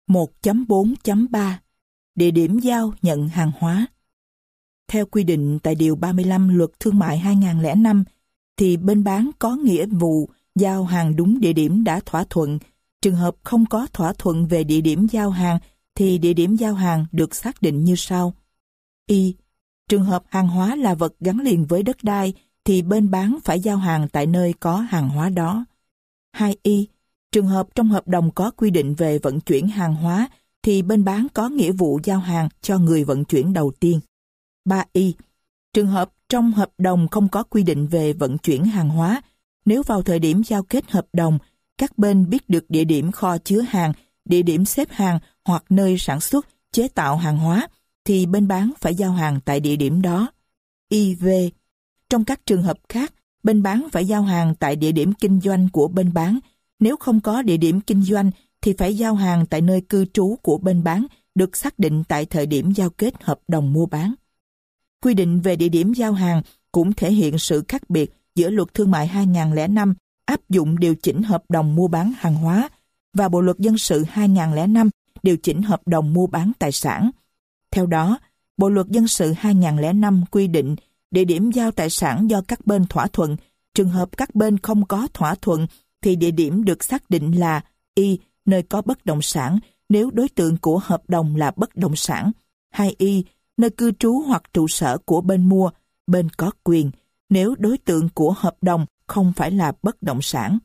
1.4.3 Địa điểm giao nhận hàng hóa. Theo quy định tại Điều 35 Luật Thương mại 2005, thì bên bán có nghĩa vụ giao hàng đúng địa điểm đã thỏa thuận. Trường hợp không có thỏa thuận về địa điểm giao hàng, thì địa điểm giao hàng được xác định như sau. Y. Trường hợp hàng hóa là vật gắn liền với đất đai, thì bên bán phải giao hàng tại nơi có hàng hóa đó. 2y. Trường hợp trong hợp đồng có quy định về vận chuyển hàng hóa, thì bên bán có nghĩa vụ giao hàng cho người vận chuyển đầu tiên. 3y. Trường hợp trong hợp đồng không có quy định về vận chuyển hàng hóa, nếu vào thời điểm giao kết hợp đồng, các bên biết được địa điểm kho chứa hàng, địa điểm xếp hàng hoặc nơi sản xuất, chế tạo hàng hóa, thì bên bán phải giao hàng tại địa điểm đó. IV. Trong các trường hợp khác, bên bán phải giao hàng tại địa điểm kinh doanh của bên bán. Nếu không có địa điểm kinh doanh, thì phải giao hàng tại nơi cư trú của bên bán, được xác định tại thời điểm giao kết hợp đồng mua bán. Quy định về địa điểm giao hàng cũng thể hiện sự khác biệt giữa Luật Thương mại 2005 áp dụng điều chỉnh hợp đồng mua bán hàng hóa và Bộ Luật Dân sự 2005 điều chỉnh hợp đồng mua bán tài sản. Theo đó, Bộ Luật Dân sự 2005 quy định địa điểm giao tài sản do các bên thỏa thuận. Trường hợp các bên không có thỏa thuận, thì địa điểm được xác định là Y. Nơi có bất động sản, nếu đối tượng của hợp đồng là bất động sản. 2y. Nơi cư trú hoặc trụ sở của bên mua, bên có quyền, nếu đối tượng của hợp đồng không phải là bất động sản.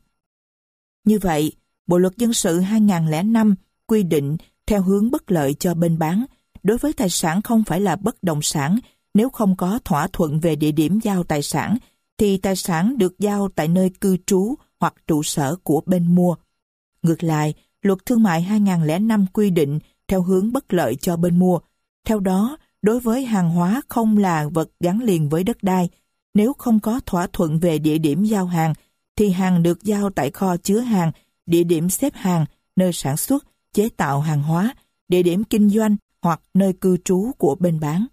Như vậy, Bộ Luật Dân sự 2005 quy định theo hướng bất lợi cho bên bán. Đối với tài sản không phải là bất động sản, nếu không có thỏa thuận về địa điểm giao tài sản, thì tài sản được giao tại nơi cư trú hoặc trụ sở của bên mua. Ngược lại, Luật Thương mại 2005 quy định theo hướng bất lợi cho bên mua. Theo đó, đối với hàng hóa không là vật gắn liền với đất đai, nếu không có thỏa thuận về địa điểm giao hàng, thì hàng được giao tại kho chứa hàng, địa điểm xếp hàng, nơi sản xuất, chế tạo hàng hóa, địa điểm kinh doanh hoặc nơi cư trú của bên bán.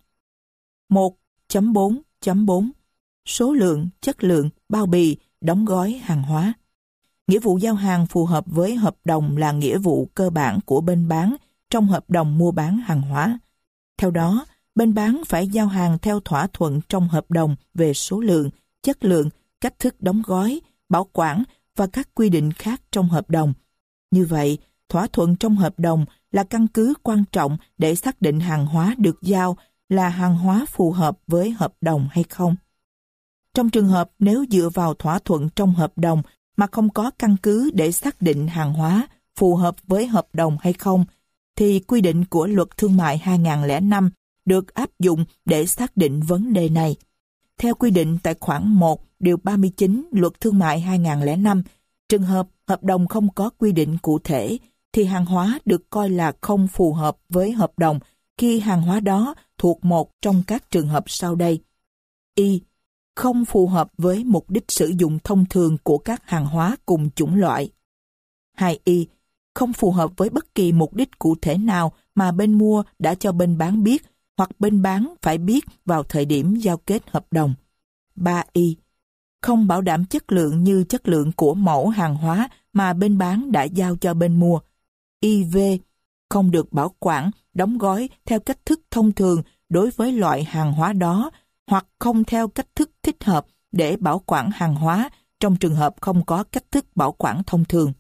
1.4.4 Số lượng, chất lượng, bao bì, đóng gói hàng hóa. Nghĩa vụ giao hàng phù hợp với hợp đồng là nghĩa vụ cơ bản của bên bán trong hợp đồng mua bán hàng hóa. Theo đó, bên bán phải giao hàng theo thỏa thuận trong hợp đồng về số lượng, chất lượng, cách thức đóng gói, bảo quản và các quy định khác trong hợp đồng. Như vậy, thỏa thuận trong hợp đồng là căn cứ quan trọng để xác định hàng hóa được giao là hàng hóa phù hợp với hợp đồng hay không. Trong trường hợp nếu dựa vào thỏa thuận trong hợp đồng mà không có căn cứ để xác định hàng hóa phù hợp với hợp đồng hay không, thì quy định của Luật Thương mại 2005 được áp dụng để xác định vấn đề này. Theo quy định tại khoản 1 điều 39 Luật Thương mại 2005, trường hợp hợp đồng không có quy định cụ thể, thì hàng hóa được coi là không phù hợp với hợp đồng khi hàng hóa đó thuộc một trong các trường hợp sau đây. Y. Không phù hợp với mục đích sử dụng thông thường của các hàng hóa cùng chủng loại. 2y. Không phù hợp với bất kỳ mục đích cụ thể nào mà bên mua đã cho bên bán biết hoặc bên bán phải biết vào thời điểm giao kết hợp đồng. 3y. Không bảo đảm chất lượng như chất lượng của mẫu hàng hóa mà bên bán đã giao cho bên mua. IV. Không được bảo quản, đóng gói theo cách thức thông thường đối với loại hàng hóa đó, hoặc không theo cách thức thích hợp để bảo quản hàng hóa trong trường hợp không có cách thức bảo quản thông thường.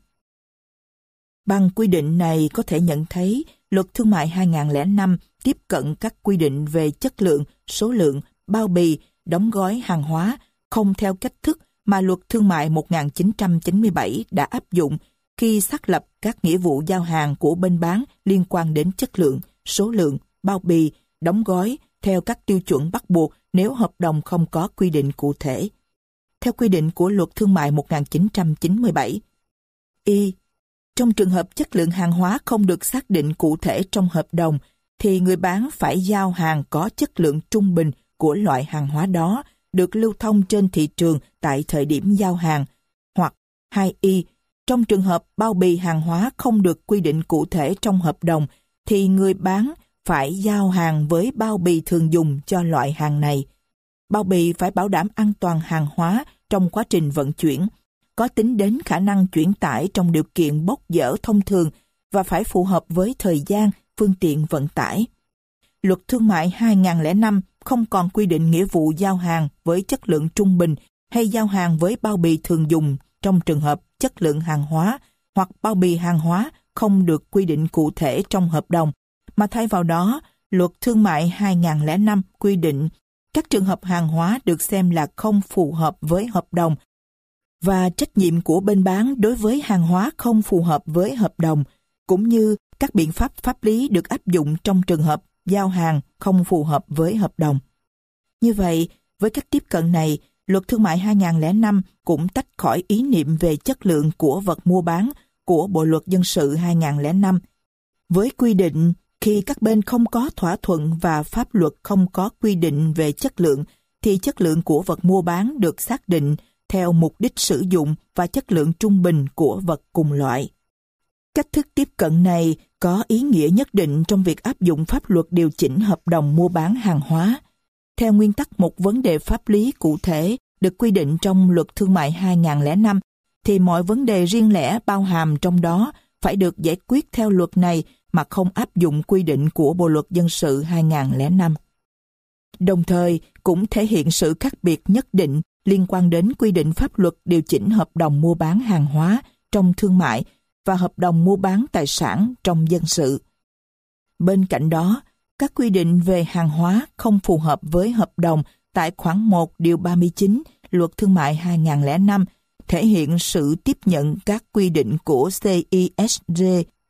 Bằng quy định này có thể nhận thấy Luật Thương mại 2005 tiếp cận các quy định về chất lượng, số lượng, bao bì, đóng gói hàng hóa không theo cách thức mà Luật Thương mại 1997 đã áp dụng khi xác lập các nghĩa vụ giao hàng của bên bán liên quan đến chất lượng, số lượng, bao bì, đóng gói theo các tiêu chuẩn bắt buộc nếu hợp đồng không có quy định cụ thể. Theo quy định của Luật Thương mại 1997. Y. Trong trường hợp chất lượng hàng hóa không được xác định cụ thể trong hợp đồng, thì người bán phải giao hàng có chất lượng trung bình của loại hàng hóa đó được lưu thông trên thị trường tại thời điểm giao hàng. Hoặc 2y. Trong trường hợp bao bì hàng hóa không được quy định cụ thể trong hợp đồng, thì người bán phải giao hàng với bao bì thường dùng cho loại hàng này. Bao bì phải bảo đảm an toàn hàng hóa trong quá trình vận chuyển, có tính đến khả năng chuyển tải trong điều kiện bốc dỡ thông thường và phải phù hợp với thời gian, phương tiện vận tải. Luật Thương mại 2005 không còn quy định nghĩa vụ giao hàng với chất lượng trung bình hay giao hàng với bao bì thường dùng trong trường hợp chất lượng hàng hóa hoặc bao bì hàng hóa không được quy định cụ thể trong hợp đồng, mà thay vào đó, Luật Thương mại 2005 quy định các trường hợp hàng hóa được xem là không phù hợp với hợp đồng và trách nhiệm của bên bán đối với hàng hóa không phù hợp với hợp đồng, cũng như các biện pháp pháp lý được áp dụng trong trường hợp giao hàng không phù hợp với hợp đồng. Như vậy, với cách tiếp cận này, Luật Thương mại 2005 cũng tách khỏi ý niệm về chất lượng của vật mua bán của Bộ Luật Dân sự 2005, với quy định khi các bên không có thỏa thuận và pháp luật không có quy định về chất lượng, thì chất lượng của vật mua bán được xác định theo mục đích sử dụng và chất lượng trung bình của vật cùng loại. Cách thức tiếp cận này có ý nghĩa nhất định trong việc áp dụng pháp luật điều chỉnh hợp đồng mua bán hàng hóa. Theo nguyên tắc một vấn đề pháp lý cụ thể được quy định trong Luật Thương mại 2005, thì mọi vấn đề riêng lẻ bao hàm trong đó phải được giải quyết theo luật này mà không áp dụng quy định của Bộ Luật Dân sự 2005. Đồng thời, cũng thể hiện sự khác biệt nhất định liên quan đến quy định pháp luật điều chỉnh hợp đồng mua bán hàng hóa trong thương mại và hợp đồng mua bán tài sản trong dân sự. Bên cạnh đó, các quy định về hàng hóa không phù hợp với hợp đồng tại khoản 1 điều 39 Luật Thương mại 2005 thể hiện sự tiếp nhận các quy định của CISG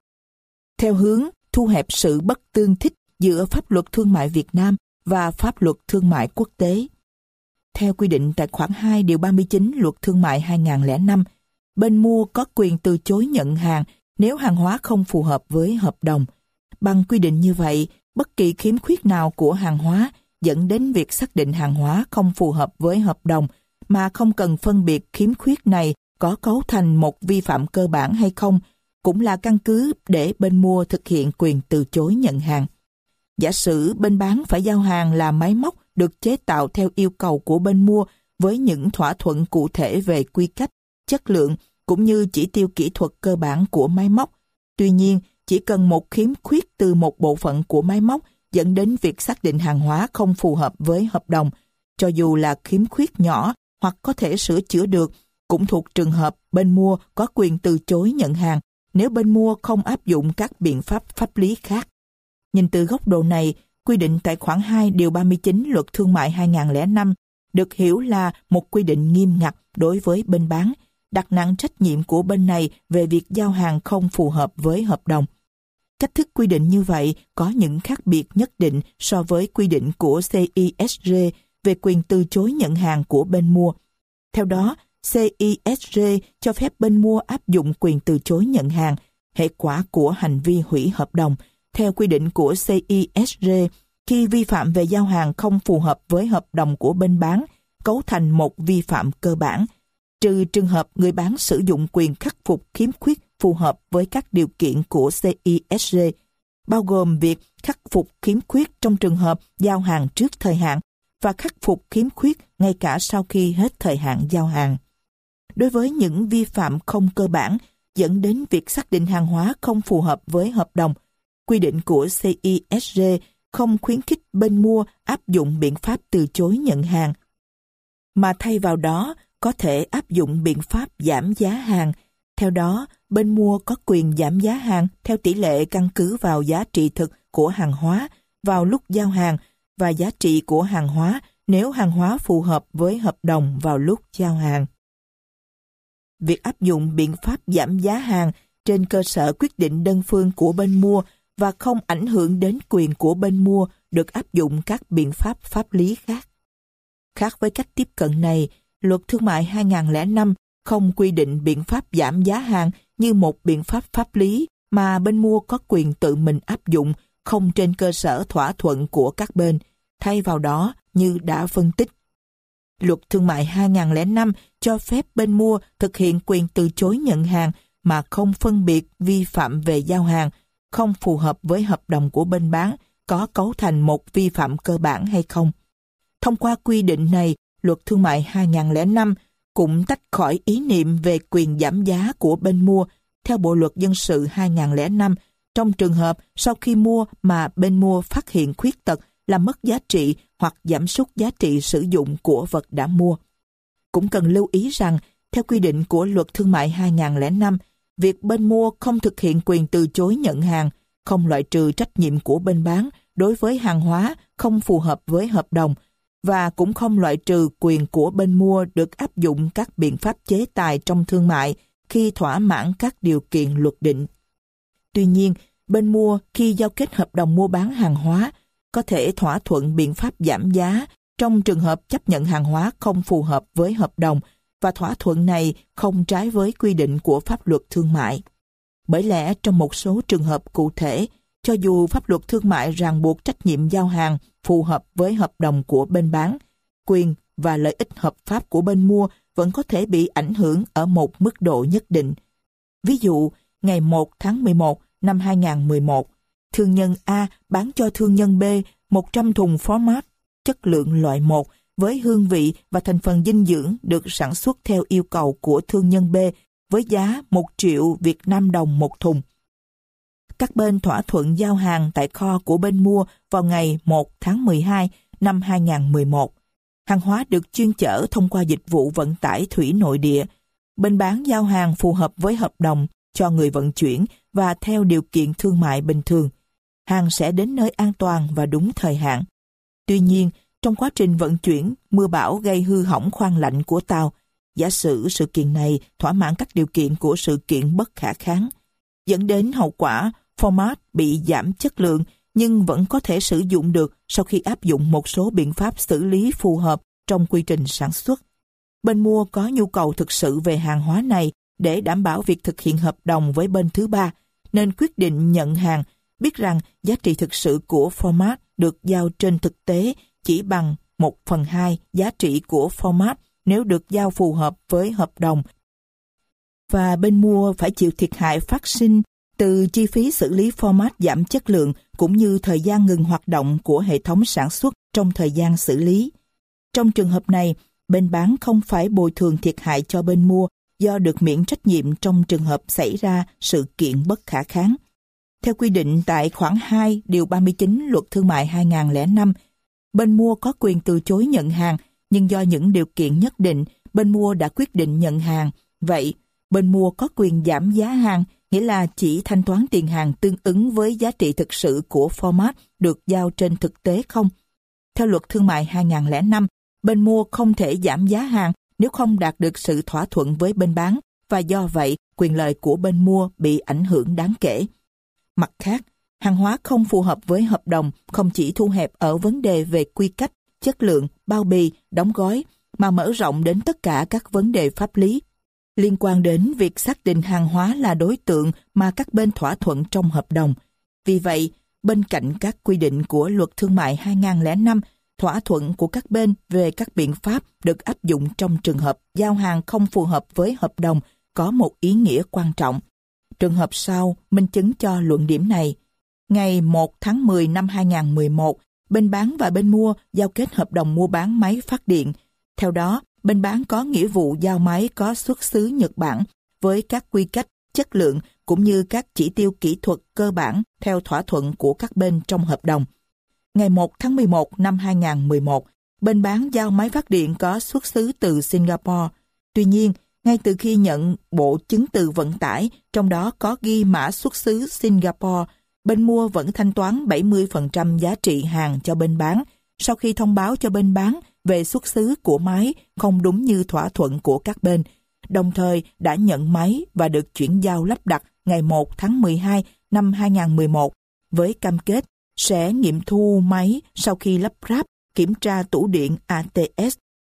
theo hướng thu hẹp sự bất tương thích giữa pháp luật thương mại Việt Nam và pháp luật thương mại quốc tế. Theo quy định tại khoản 2 điều 39 Luật Thương mại 2005, bên mua có quyền từ chối nhận hàng nếu hàng hóa không phù hợp với hợp đồng. Bằng quy định như vậy, bất kỳ khiếm khuyết nào của hàng hóa dẫn đến việc xác định hàng hóa không phù hợp với hợp đồng mà không cần phân biệt khiếm khuyết này có cấu thành một vi phạm cơ bản hay không, cũng là căn cứ để bên mua thực hiện quyền từ chối nhận hàng. Giả sử bên bán phải giao hàng là máy móc được chế tạo theo yêu cầu của bên mua với những thỏa thuận cụ thể về quy cách, chất lượng cũng như chỉ tiêu kỹ thuật cơ bản của máy móc. Tuy nhiên, chỉ cần một khiếm khuyết từ một bộ phận của máy móc dẫn đến việc xác định hàng hóa không phù hợp với hợp đồng, cho dù là khiếm khuyết nhỏ hoặc có thể sửa chữa được, cũng thuộc trường hợp bên mua có quyền từ chối nhận hàng nếu bên mua không áp dụng các biện pháp pháp lý khác. Nhìn từ góc độ này, quy định tại khoản 2 điều 39 Luật Thương mại 2005 được hiểu là một quy định nghiêm ngặt đối với bên bán, đặt nặng trách nhiệm của bên này về việc giao hàng không phù hợp với hợp đồng. Cách thức quy định như vậy có những khác biệt nhất định so với quy định của CISG về quyền từ chối nhận hàng của bên mua. Theo đó, CISG cho phép bên mua áp dụng quyền từ chối nhận hàng, hệ quả của hành vi hủy hợp đồng. Theo quy định của CISG, khi vi phạm về giao hàng không phù hợp với hợp đồng của bên bán, cấu thành một vi phạm cơ bản, trừ trường hợp người bán sử dụng quyền khắc phục khiếm khuyết phù hợp với các điều kiện của CISG, bao gồm việc khắc phục khiếm khuyết trong trường hợp giao hàng trước thời hạn và khắc phục khiếm khuyết ngay cả sau khi hết thời hạn giao hàng. Đối với những vi phạm không cơ bản dẫn đến việc xác định hàng hóa không phù hợp với hợp đồng, quy định của CISG không khuyến khích bên mua áp dụng biện pháp từ chối nhận hàng, mà thay vào đó có thể áp dụng biện pháp giảm giá hàng. Theo đó, bên mua có quyền giảm giá hàng theo tỷ lệ căn cứ vào giá trị thực của hàng hóa vào lúc giao hàng và giá trị của hàng hóa nếu hàng hóa phù hợp với hợp đồng vào lúc giao hàng. Việc áp dụng biện pháp giảm giá hàng trên cơ sở quyết định đơn phương của bên mua và không ảnh hưởng đến quyền của bên mua được áp dụng các biện pháp pháp lý khác. Khác với cách tiếp cận này, Luật Thương mại 2005 không quy định biện pháp giảm giá hàng như một biện pháp pháp lý mà bên mua có quyền tự mình áp dụng không trên cơ sở thỏa thuận của các bên. Thay vào đó, như đã phân tích, Luật Thương mại 2005 cho phép bên mua thực hiện quyền từ chối nhận hàng mà không phân biệt vi phạm về giao hàng, không phù hợp với hợp đồng của bên bán có cấu thành một vi phạm cơ bản hay không. Thông qua quy định này, Luật Thương mại 2005 cũng tách khỏi ý niệm về quyền giảm giá của bên mua theo Bộ Luật Dân sự 2005, trong trường hợp sau khi mua mà bên mua phát hiện khuyết tật, làm mất giá trị hoặc giảm sút giá trị sử dụng của vật đã mua. Cũng cần lưu ý rằng, theo quy định của Luật Thương mại 2005, việc bên mua không thực hiện quyền từ chối nhận hàng không loại trừ trách nhiệm của bên bán đối với hàng hóa không phù hợp với hợp đồng, và cũng không loại trừ quyền của bên mua được áp dụng các biện pháp chế tài trong thương mại khi thỏa mãn các điều kiện luật định. Tuy nhiên, bên mua khi giao kết hợp đồng mua bán hàng hóa có thể thỏa thuận biện pháp giảm giá trong trường hợp chấp nhận hàng hóa không phù hợp với hợp đồng, và thỏa thuận này không trái với quy định của pháp luật thương mại. Bởi lẽ trong một số trường hợp cụ thể, cho dù pháp luật thương mại ràng buộc trách nhiệm giao hàng phù hợp với hợp đồng của bên bán, quyền và lợi ích hợp pháp của bên mua vẫn có thể bị ảnh hưởng ở một mức độ nhất định. Ví dụ, ngày 1 tháng 11 năm 2011, thương nhân A bán cho thương nhân B 100 thùng format chất lượng loại 1 với hương vị và thành phần dinh dưỡng được sản xuất theo yêu cầu của thương nhân B với giá 1 triệu Việt Nam đồng một thùng. Các bên thỏa thuận giao hàng tại kho của bên mua vào ngày 1 tháng 12 năm 2011. Hàng hóa được chuyên chở thông qua dịch vụ vận tải thủy nội địa. Bên bán giao hàng phù hợp với hợp đồng cho người vận chuyển và theo điều kiện thương mại bình thường. Hàng sẽ đến nơi an toàn và đúng thời hạn. Tuy nhiên, trong quá trình vận chuyển, mưa bão gây hư hỏng khoang lạnh của tàu. Giả sử sự kiện này thỏa mãn các điều kiện của sự kiện bất khả kháng, dẫn đến hậu quả format bị giảm chất lượng nhưng vẫn có thể sử dụng được sau khi áp dụng một số biện pháp xử lý phù hợp trong quy trình sản xuất. Bên mua có nhu cầu thực sự về hàng hóa này để đảm bảo việc thực hiện hợp đồng với bên thứ ba, nên quyết định nhận hàng, biết rằng giá trị thực sự của format được giao trên thực tế chỉ bằng 1/2 giá trị của format nếu được giao phù hợp với hợp đồng, và bên mua phải chịu thiệt hại phát sinh từ chi phí xử lý format giảm chất lượng cũng như thời gian ngừng hoạt động của hệ thống sản xuất trong thời gian xử lý. Trong trường hợp này, bên bán không phải bồi thường thiệt hại cho bên mua do được miễn trách nhiệm trong trường hợp xảy ra sự kiện bất khả kháng. Theo quy định tại khoản 2 điều 39 Luật Thương mại 2005, bên mua có quyền từ chối nhận hàng, nhưng do những điều kiện nhất định, bên mua đã quyết định nhận hàng. Vậy, bên mua có quyền giảm giá hàng, nghĩa là chỉ thanh toán tiền hàng tương ứng với giá trị thực sự của format được giao trên thực tế không? Theo Luật Thương mại 2005, bên mua không thể giảm giá hàng nếu không đạt được sự thỏa thuận với bên bán, và do vậy quyền lợi của bên mua bị ảnh hưởng đáng kể. Mặt khác, hàng hóa không phù hợp với hợp đồng không chỉ thu hẹp ở vấn đề về quy cách, chất lượng, bao bì, đóng gói, mà mở rộng đến tất cả các vấn đề pháp lý liên quan đến việc xác định hàng hóa là đối tượng mà các bên thỏa thuận trong hợp đồng. Vì vậy, bên cạnh các quy định của Luật Thương mại 2005, thỏa thuận của các bên về các biện pháp được áp dụng trong trường hợp giao hàng không phù hợp với hợp đồng có một ý nghĩa quan trọng. Trường hợp sau minh chứng cho luận điểm này. Ngày 1 tháng 10 năm 2011, bên bán và bên mua giao kết hợp đồng mua bán máy phát điện. Theo đó, bên bán có nghĩa vụ giao máy có xuất xứ Nhật Bản với các quy cách, chất lượng cũng như các chỉ tiêu kỹ thuật cơ bản theo thỏa thuận của các bên trong hợp đồng. Ngày 1 tháng 11 năm 2011, bên bán giao máy phát điện có xuất xứ từ Singapore. Tuy nhiên, ngay từ khi nhận bộ chứng từ vận tải, trong đó có ghi mã xuất xứ Singapore, bên mua vẫn thanh toán 70% giá trị hàng cho bên bán, sau khi thông báo cho bên bán về xuất xứ của máy không đúng như thỏa thuận của các bên, đồng thời đã nhận máy và được chuyển giao lắp đặt ngày 1 tháng 12 năm 2011 với cam kết sẽ nghiệm thu máy sau khi lắp ráp, kiểm tra tủ điện ATS.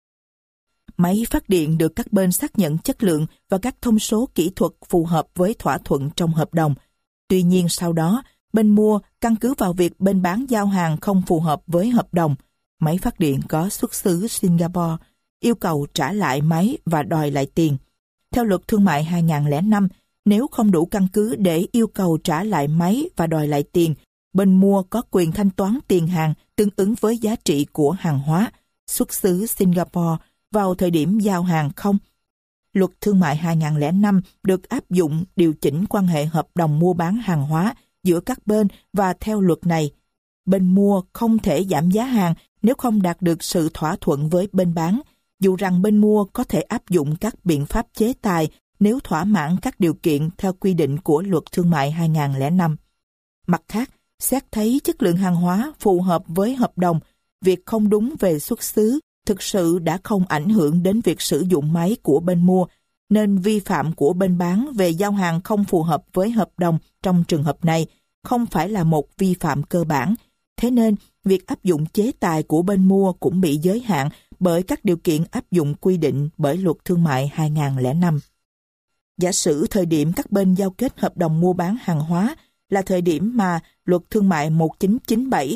Máy phát điện được các bên xác nhận chất lượng và các thông số kỹ thuật phù hợp với thỏa thuận trong hợp đồng. Tuy nhiên sau đó, bên mua căn cứ vào việc bên bán giao hàng không phù hợp với hợp đồng, máy phát điện có xuất xứ Singapore, yêu cầu trả lại máy và đòi lại tiền. Theo Luật Thương mại 2005, nếu không đủ căn cứ để yêu cầu trả lại máy và đòi lại tiền, bên mua có quyền thanh toán tiền hàng tương ứng với giá trị của hàng hóa xuất xứ Singapore vào thời điểm giao hàng không. Luật Thương mại 2005 được áp dụng điều chỉnh quan hệ hợp đồng mua bán hàng hóa giữa các bên, và theo luật này, bên mua không thể giảm giá hàng nếu không đạt được sự thỏa thuận với bên bán, dù rằng bên mua có thể áp dụng các biện pháp chế tài nếu thỏa mãn các điều kiện theo quy định của Luật Thương mại 2005. Mặt khác, xét thấy chất lượng hàng hóa phù hợp với hợp đồng, việc không đúng về xuất xứ thực sự đã không ảnh hưởng đến việc sử dụng máy của bên mua, nên vi phạm của bên bán về giao hàng không phù hợp với hợp đồng trong trường hợp này không phải là một vi phạm cơ bản. Thế nên, việc áp dụng chế tài của bên mua cũng bị giới hạn bởi các điều kiện áp dụng quy định bởi Luật Thương mại 2005. Giả sử thời điểm các bên giao kết hợp đồng mua bán hàng hóa là thời điểm mà Luật Thương mại 1997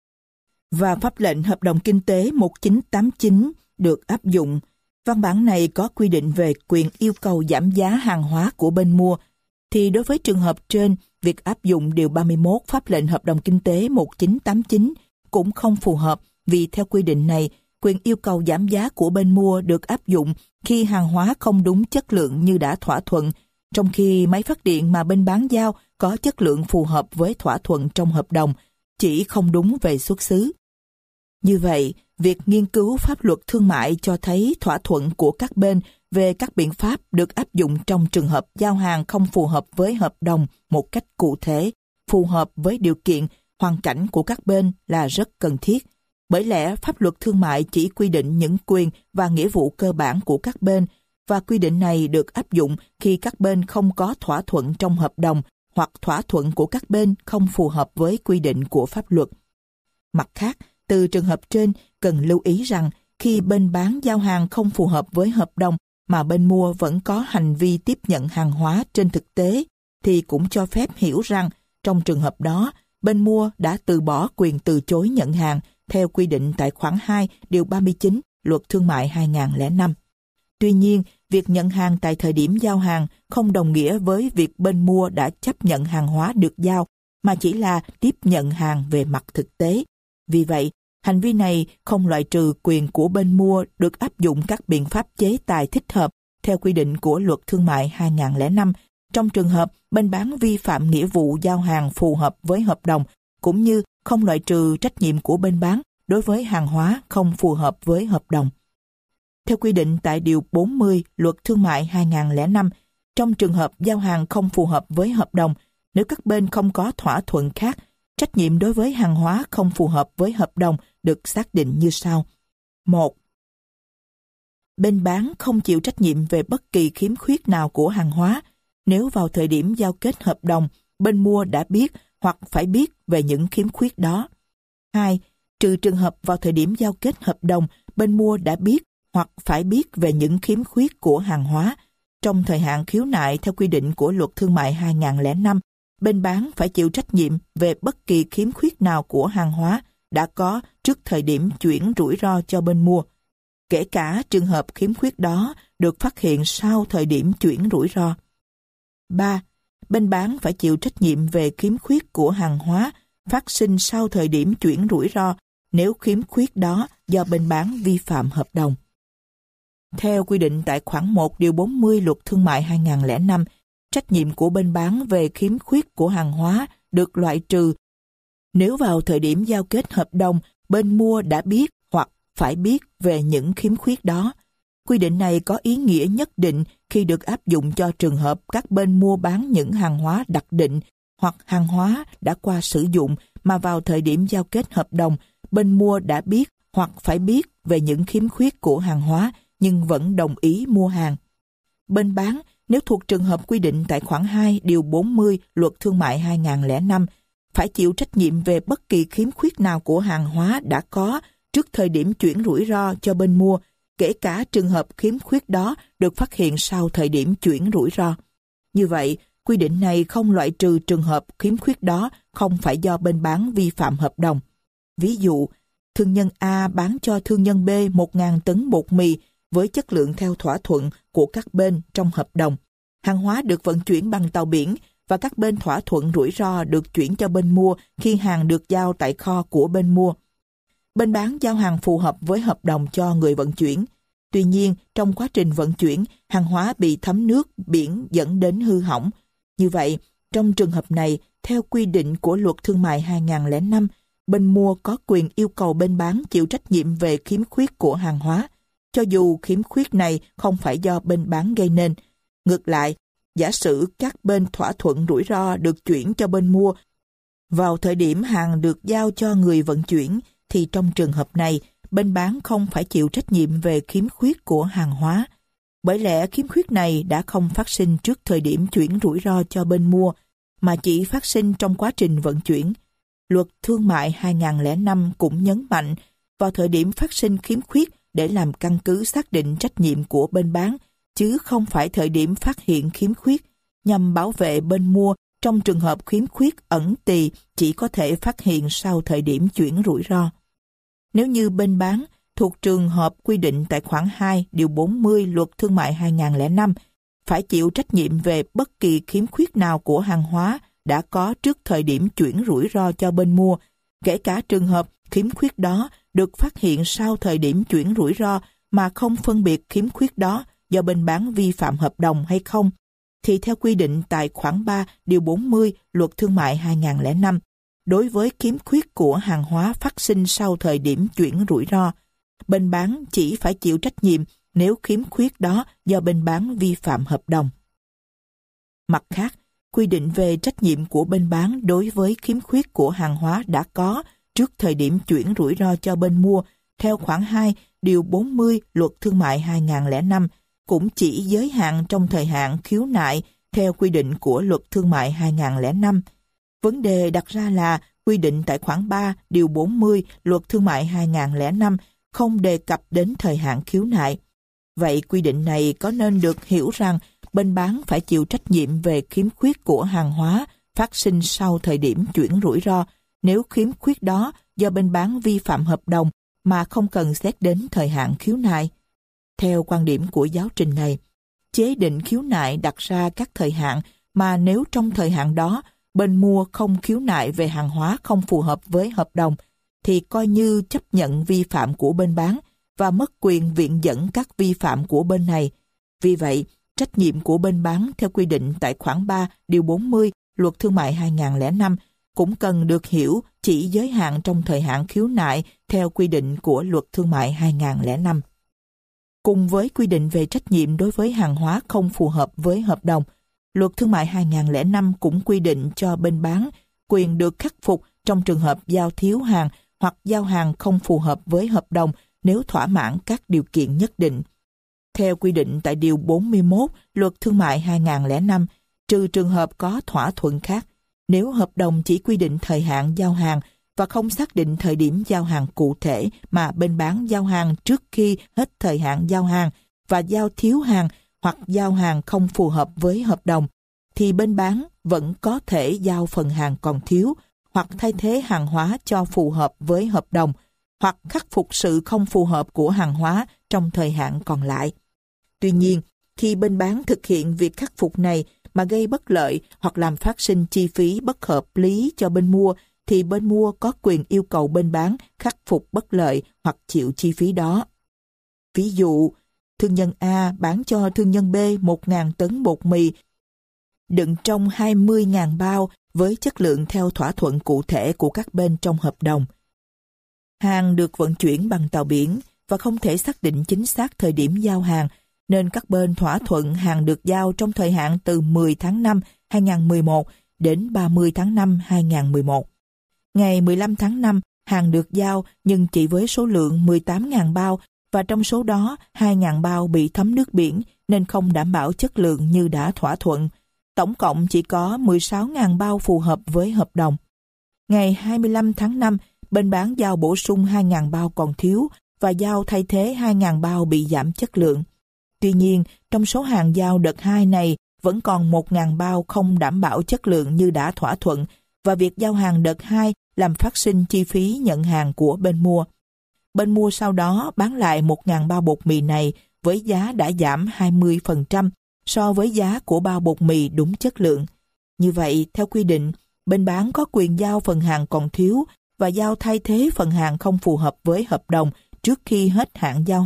và Pháp lệnh Hợp đồng Kinh tế 1989 được áp dụng. Văn bản này có quy định về quyền yêu cầu giảm giá hàng hóa của bên mua, thì đối với trường hợp trên, việc áp dụng Điều 31 Pháp lệnh Hợp đồng Kinh tế 1989 cũng không phù hợp, vì theo quy định này, quyền yêu cầu giảm giá của bên mua được áp dụng khi hàng hóa không đúng chất lượng như đã thỏa thuận, trong khi máy phát điện mà bên bán giao có chất lượng phù hợp với thỏa thuận trong hợp đồng, chỉ không đúng về xuất xứ. Như vậy, việc nghiên cứu pháp luật thương mại cho thấy thỏa thuận của các bên về các biện pháp được áp dụng trong trường hợp giao hàng không phù hợp với hợp đồng một cách cụ thể, phù hợp với điều kiện, hoàn cảnh của các bên là rất cần thiết. Bởi lẽ pháp luật thương mại chỉ quy định những quyền và nghĩa vụ cơ bản của các bên, và quy định này được áp dụng khi các bên không có thỏa thuận trong hợp đồng hoặc thỏa thuận của các bên không phù hợp với quy định của pháp luật. Mặt khác, từ trường hợp trên, cần lưu ý rằng khi bên bán giao hàng không phù hợp với hợp đồng mà bên mua vẫn có hành vi tiếp nhận hàng hóa trên thực tế, thì cũng cho phép hiểu rằng trong trường hợp đó, bên mua đã từ bỏ quyền từ chối nhận hàng theo quy định tại khoản 2 điều 39 Luật Thương mại 2005. Tuy nhiên, việc nhận hàng tại thời điểm giao hàng không đồng nghĩa với việc bên mua đã chấp nhận hàng hóa được giao, mà chỉ là tiếp nhận hàng về mặt thực tế. Vì vậy, hành vi này không loại trừ quyền của bên mua được áp dụng các biện pháp chế tài thích hợp theo quy định của Luật Thương mại 2005 trong trường hợp bên bán vi phạm nghĩa vụ giao hàng phù hợp với hợp đồng, cũng như không loại trừ trách nhiệm của bên bán đối với hàng hóa không phù hợp với hợp đồng. Theo quy định tại Điều 40 Luật Thương mại 2005, trong trường hợp giao hàng không phù hợp với hợp đồng, nếu các bên không có thỏa thuận khác, trách nhiệm đối với hàng hóa không phù hợp với hợp đồng được xác định như sau. 1. Bên bán không chịu trách nhiệm về bất kỳ khiếm khuyết nào của hàng hóa nếu vào thời điểm giao kết hợp đồng, bên mua đã biết hoặc phải biết về những khiếm khuyết đó. 2. Trừ trường hợp vào thời điểm giao kết hợp đồng, bên mua đã biết hoặc phải biết về những khiếm khuyết của hàng hóa. Trong thời hạn khiếu nại theo quy định của Luật Thương mại 2005, bên bán phải chịu trách nhiệm về bất kỳ khiếm khuyết nào của hàng hóa đã có trước thời điểm chuyển rủi ro cho bên mua, kể cả trường hợp khiếm khuyết đó được phát hiện sau thời điểm chuyển rủi ro. 3. Bên bán phải chịu trách nhiệm về khiếm khuyết của hàng hóa phát sinh sau thời điểm chuyển rủi ro nếu khiếm khuyết đó do bên bán vi phạm hợp đồng. Theo quy định tại khoản 1 điều 40 Luật Thương mại 2005, trách nhiệm của bên bán về khiếm khuyết của hàng hóa được loại trừ nếu vào thời điểm giao kết hợp đồng, bên mua đã biết hoặc phải biết về những khiếm khuyết đó. Quy định này có ý nghĩa nhất định khi được áp dụng cho trường hợp các bên mua bán những hàng hóa đặc định hoặc hàng hóa đã qua sử dụng mà vào thời điểm giao kết hợp đồng, bên mua đã biết hoặc phải biết về những khiếm khuyết của hàng hóa nhưng vẫn đồng ý mua hàng. Bên bán, nếu thuộc trường hợp quy định tại khoản 2 điều 40 Luật Thương mại 2005, phải chịu trách nhiệm về bất kỳ khiếm khuyết nào của hàng hóa đã có trước thời điểm chuyển rủi ro cho bên mua, kể cả trường hợp khiếm khuyết đó được phát hiện sau thời điểm chuyển rủi ro. Như vậy, quy định này không loại trừ trường hợp khiếm khuyết đó không phải do bên bán vi phạm hợp đồng. Ví dụ, thương nhân A bán cho thương nhân B 1.000 tấn bột mì với chất lượng theo thỏa thuận của các bên trong hợp đồng. Hàng hóa được vận chuyển bằng tàu biển và các bên thỏa thuận rủi ro được chuyển cho bên mua khi hàng được giao tại kho của bên mua. Bên bán giao hàng phù hợp với hợp đồng cho người vận chuyển. Tuy nhiên, trong quá trình vận chuyển, hàng hóa bị thấm nước biển dẫn đến hư hỏng. Như vậy, trong trường hợp này, theo quy định của Luật Thương mại 2005, bên mua có quyền yêu cầu bên bán chịu trách nhiệm về khiếm khuyết của hàng hóa, cho dù khiếm khuyết này không phải do bên bán gây nên. Ngược lại, giả sử các bên thỏa thuận rủi ro được chuyển cho bên mua vào thời điểm hàng được giao cho người vận chuyển, thì trong trường hợp này, bên bán không phải chịu trách nhiệm về khiếm khuyết của hàng hóa. Bởi lẽ khiếm khuyết này đã không phát sinh trước thời điểm chuyển rủi ro cho bên mua, mà chỉ phát sinh trong quá trình vận chuyển. Luật Thương mại 2005 cũng nhấn mạnh vào thời điểm phát sinh khiếm khuyết để làm căn cứ xác định trách nhiệm của bên bán, chứ không phải thời điểm phát hiện khiếm khuyết, nhằm bảo vệ bên mua trong trường hợp khiếm khuyết ẩn tì chỉ có thể phát hiện sau thời điểm chuyển rủi ro. Nếu như bên bán thuộc trường hợp quy định tại khoản 2 điều 40 Luật Thương mại 2005 phải chịu trách nhiệm về bất kỳ khiếm khuyết nào của hàng hóa đã có trước thời điểm chuyển rủi ro cho bên mua, kể cả trường hợp khiếm khuyết đó được phát hiện sau thời điểm chuyển rủi ro mà không phân biệt khiếm khuyết đó do bên bán vi phạm hợp đồng hay không, thì theo quy định tại khoản 3 điều 40 Luật Thương mại 2005, đối với khiếm khuyết của hàng hóa phát sinh sau thời điểm chuyển rủi ro, bên bán chỉ phải chịu trách nhiệm nếu khiếm khuyết đó do bên bán vi phạm hợp đồng. Mặt khác, quy định về trách nhiệm của bên bán đối với khiếm khuyết của hàng hóa đã có trước thời điểm chuyển rủi ro cho bên mua theo khoản 2 điều 40 Luật Thương mại 2005 cũng chỉ giới hạn trong thời hạn khiếu nại theo quy định của Luật Thương mại 2005. Vấn đề đặt ra là quy định tại khoản 3 điều 40 Luật Thương mại 2005 không đề cập đến thời hạn khiếu nại. Vậy quy định này có nên được hiểu rằng bên bán phải chịu trách nhiệm về khiếm khuyết của hàng hóa phát sinh sau thời điểm chuyển rủi ro nếu khiếm khuyết đó do bên bán vi phạm hợp đồng mà không cần xét đến thời hạn khiếu nại? Theo quan điểm của giáo trình này, chế định khiếu nại đặt ra các thời hạn mà nếu trong thời hạn đó bên mua không khiếu nại về hàng hóa không phù hợp với hợp đồng thì coi như chấp nhận vi phạm của bên bán và mất quyền viện dẫn các vi phạm của bên này. Vì vậy, trách nhiệm của bên bán theo quy định tại khoản 3 điều 40 Luật Thương mại 2005 cũng cần được hiểu chỉ giới hạn trong thời hạn khiếu nại theo quy định của Luật Thương mại 2005. Cùng với quy định về trách nhiệm đối với hàng hóa không phù hợp với hợp đồng, Luật Thương mại 2005 cũng quy định cho bên bán quyền được khắc phục trong trường hợp giao thiếu hàng hoặc giao hàng không phù hợp với hợp đồng nếu thỏa mãn các điều kiện nhất định. Theo quy định tại điều 41 Luật Thương mại 2005, trừ trường hợp có thỏa thuận khác, nếu hợp đồng chỉ quy định thời hạn giao hàng và không xác định thời điểm giao hàng cụ thể mà bên bán giao hàng trước khi hết thời hạn giao hàng và giao thiếu hàng hoặc giao hàng không phù hợp với hợp đồng, thì bên bán vẫn có thể giao phần hàng còn thiếu hoặc thay thế hàng hóa cho phù hợp với hợp đồng hoặc khắc phục sự không phù hợp của hàng hóa trong thời hạn còn lại. Tuy nhiên, khi bên bán thực hiện việc khắc phục này mà gây bất lợi hoặc làm phát sinh chi phí bất hợp lý cho bên mua, thì bên mua có quyền yêu cầu bên bán khắc phục bất lợi hoặc chịu chi phí đó. Ví dụ, thương nhân A bán cho thương nhân B 1.000 tấn bột mì đựng trong 20.000 bao với chất lượng theo thỏa thuận cụ thể của các bên trong hợp đồng. Hàng được vận chuyển bằng tàu biển và không thể xác định chính xác thời điểm giao hàng, nên các bên thỏa thuận hàng được giao trong thời hạn từ 10 tháng 5 2011 đến 30 tháng 5 2011. Ngày 15 tháng 5, hàng được giao nhưng chỉ với số lượng 18.000 bao và trong số đó 2.000 bao bị thấm nước biển nên không đảm bảo chất lượng như đã thỏa thuận. Tổng cộng chỉ có 16.000 bao phù hợp với hợp đồng. Ngày 25 tháng 5, bên bán giao bổ sung 2.000 bao còn thiếu và giao thay thế 2.000 bao bị giảm chất lượng. Tuy nhiên, trong số hàng giao đợt 2 này vẫn còn 1.000 bao không đảm bảo chất lượng như đã thỏa thuận và việc giao hàng đợt 2 làm phát sinh chi phí nhận hàng của bên mua. Bên mua sau đó bán lại 1.000 bao bột mì này với giá đã giảm 20% so với giá của bao bột mì đúng chất lượng. Như vậy, theo quy định, bên bán có quyền giao phần hàng còn thiếu và giao thay thế phần hàng không phù hợp với hợp đồng trước khi hết hạn giao hàng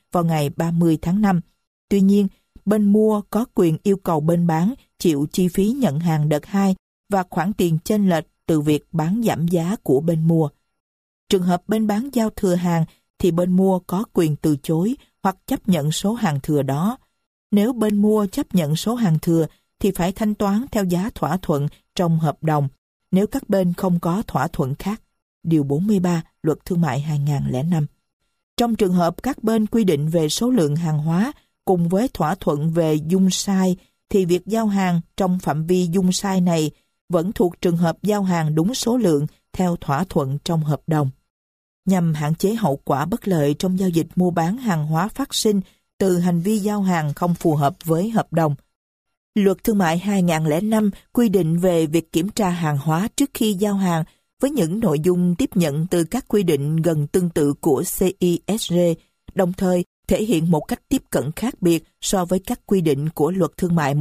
vào ngày 30 tháng 5. Tuy nhiên, bên mua có quyền yêu cầu bên bán chịu chi phí nhận hàng đợt 2 và khoản tiền chênh lệch từ việc bán giảm giá của bên mua. Trường hợp bên bán giao thừa hàng thì bên mua có quyền từ chối hoặc chấp nhận số hàng thừa đó. Nếu bên mua chấp nhận số hàng thừa thì phải thanh toán theo giá thỏa thuận trong hợp đồng nếu các bên không có thỏa thuận khác. Điều 43 Luật Thương mại 2005. Trong trường hợp các bên quy định về số lượng hàng hóa cùng với thỏa thuận về dung sai thì việc giao hàng trong phạm vi dung sai này vẫn thuộc trường hợp giao hàng đúng số lượng theo thỏa thuận trong hợp đồng. Nhằm hạn chế hậu quả bất lợi trong giao dịch mua bán hàng hóa phát sinh từ hành vi giao hàng không phù hợp với hợp đồng. Luật Thương mại 2005 quy định về việc kiểm tra hàng hóa trước khi giao hàng với những nội dung tiếp nhận từ các quy định gần tương tự của CISR, đồng thời thể hiện một cách tiếp cận khác biệt so với các quy định của Luật Thương mại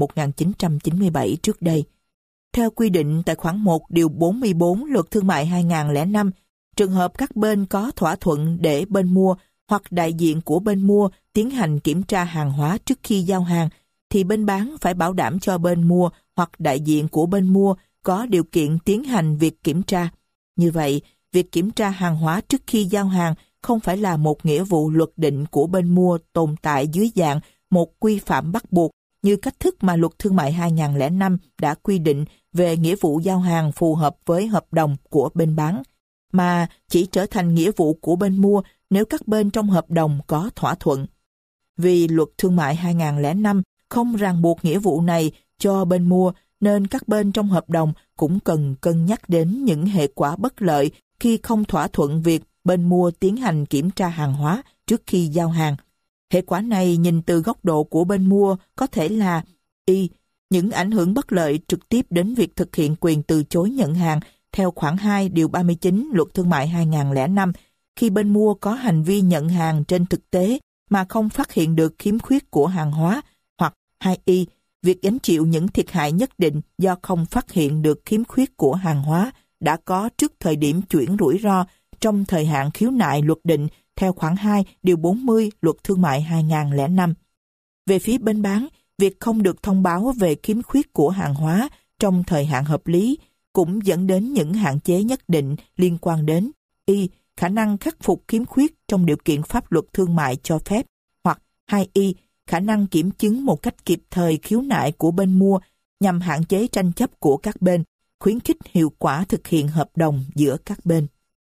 1997 trước đây. Theo quy định tại khoản 1 điều 44 Luật Thương mại 2005, trường hợp các bên có thỏa thuận để bên mua hoặc đại diện của bên mua tiến hành kiểm tra hàng hóa trước khi giao hàng, thì bên bán phải bảo đảm cho bên mua hoặc đại diện của bên mua có điều kiện tiến hành việc kiểm tra. Như vậy, việc kiểm tra hàng hóa trước khi giao hàng không phải là một nghĩa vụ luật định của bên mua tồn tại dưới dạng một quy phạm bắt buộc như cách thức mà Luật Thương mại 2005 đã quy định về nghĩa vụ giao hàng phù hợp với hợp đồng của bên bán, mà chỉ trở thành nghĩa vụ của bên mua nếu các bên trong hợp đồng có thỏa thuận. Vì Luật Thương mại 2005 không ràng buộc nghĩa vụ này cho bên mua, nên các bên trong hợp đồng cũng cần cân nhắc đến những hệ quả bất lợi khi không thỏa thuận việc bên mua tiến hành kiểm tra hàng hóa trước khi giao hàng. Hệ quả này nhìn từ góc độ của bên mua có thể là những ảnh hưởng bất lợi trực tiếp đến việc thực hiện quyền từ chối nhận hàng theo khoản 2 điều 39 Luật Thương mại 2005 khi bên mua có hành vi nhận hàng trên thực tế mà không phát hiện được khiếm khuyết của hàng hóa, hoặc 2y, việc gánh chịu những thiệt hại nhất định do không phát hiện được khiếm khuyết của hàng hóa đã có trước thời điểm chuyển rủi ro trong thời hạn khiếu nại luật định theo khoản 2 điều 40 Luật Thương mại 2005. Về phía bên bán, việc không được thông báo về khiếm khuyết của hàng hóa trong thời hạn hợp lý cũng dẫn đến những hạn chế nhất định liên quan đến khả năng khắc phục khiếm khuyết trong điều kiện pháp luật thương mại cho phép, hoặc 2y, khả năng kiểm chứng một cách kịp thời khiếu nại của bên mua nhằm hạn chế tranh chấp của các bên, khuyến khích hiệu quả thực hiện hợp đồng giữa các bên.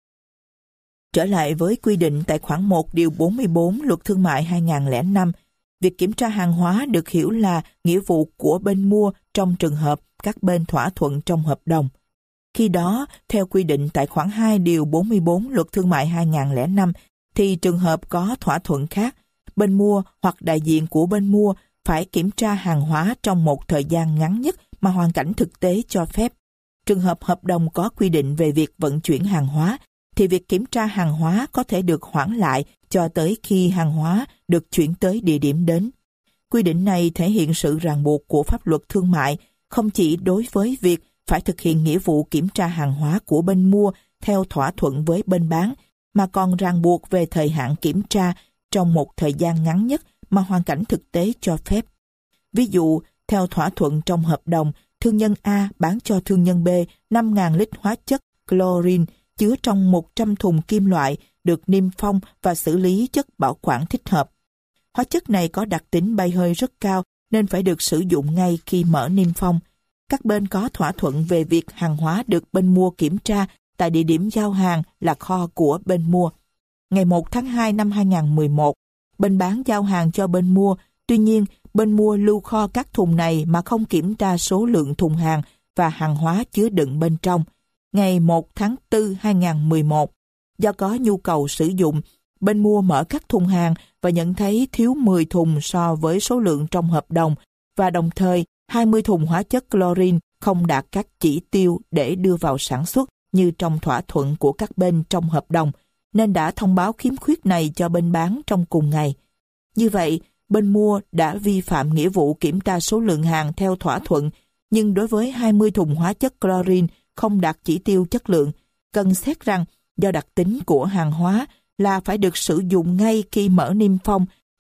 Trở lại với quy định tại khoản 1 điều 44 Luật Thương mại 2005, việc kiểm tra hàng hóa được hiểu là nghĩa vụ của bên mua trong trường hợp các bên thỏa thuận trong hợp đồng. Khi đó, theo quy định tại khoản 2 điều 44 Luật Thương mại 2005, thì trường hợp có thỏa thuận khác, bên mua hoặc đại diện của bên mua phải kiểm tra hàng hóa trong một thời gian ngắn nhất mà hoàn cảnh thực tế cho phép. Trường hợp hợp đồng có quy định về việc vận chuyển hàng hóa, thì việc kiểm tra hàng hóa có thể được hoãn lại cho tới khi hàng hóa được chuyển tới địa điểm đến. Quy định này thể hiện sự ràng buộc của pháp luật thương mại không chỉ đối với việc phải thực hiện nghĩa vụ kiểm tra hàng hóa của bên mua theo thỏa thuận với bên bán, mà còn ràng buộc về thời hạn kiểm tra trong một thời gian ngắn nhất mà hoàn cảnh thực tế cho phép. Ví dụ, theo thỏa thuận trong hợp đồng, thương nhân A bán cho thương nhân B 5.000 lít hóa chất chlorine chứa trong 100 thùng kim loại được niêm phong và xử lý chất bảo quản thích hợp. Hóa chất này có đặc tính bay hơi rất cao nên phải được sử dụng ngay khi mở niêm phong. Các bên có thỏa thuận về việc hàng hóa được bên mua kiểm tra tại địa điểm giao hàng là kho của bên mua. Ngày 1 tháng 2 năm 2011, bên bán giao hàng cho bên mua, tuy nhiên bên mua lưu kho các thùng này mà không kiểm tra số lượng thùng hàng và hàng hóa chứa đựng bên trong. Ngày 1 tháng 4 2011, do có nhu cầu sử dụng, bên mua mở các thùng hàng và nhận thấy thiếu 10 thùng so với số lượng trong hợp đồng, và đồng thời 20 thùng hóa chất chlorine không đạt các chỉ tiêu để đưa vào sản xuất như trong thỏa thuận của các bên trong hợp đồng, nên đã thông báo khiếm khuyết này cho bên bán trong cùng ngày. Như vậy, bên mua đã vi phạm nghĩa vụ kiểm tra số lượng hàng theo thỏa thuận, nhưng đối với 20 thùng hóa chất chlorine không đạt chỉ tiêu chất lượng, cần xét rằng do đặc tính của hàng hóa là phải được sử dụng ngay khi mở niêm phong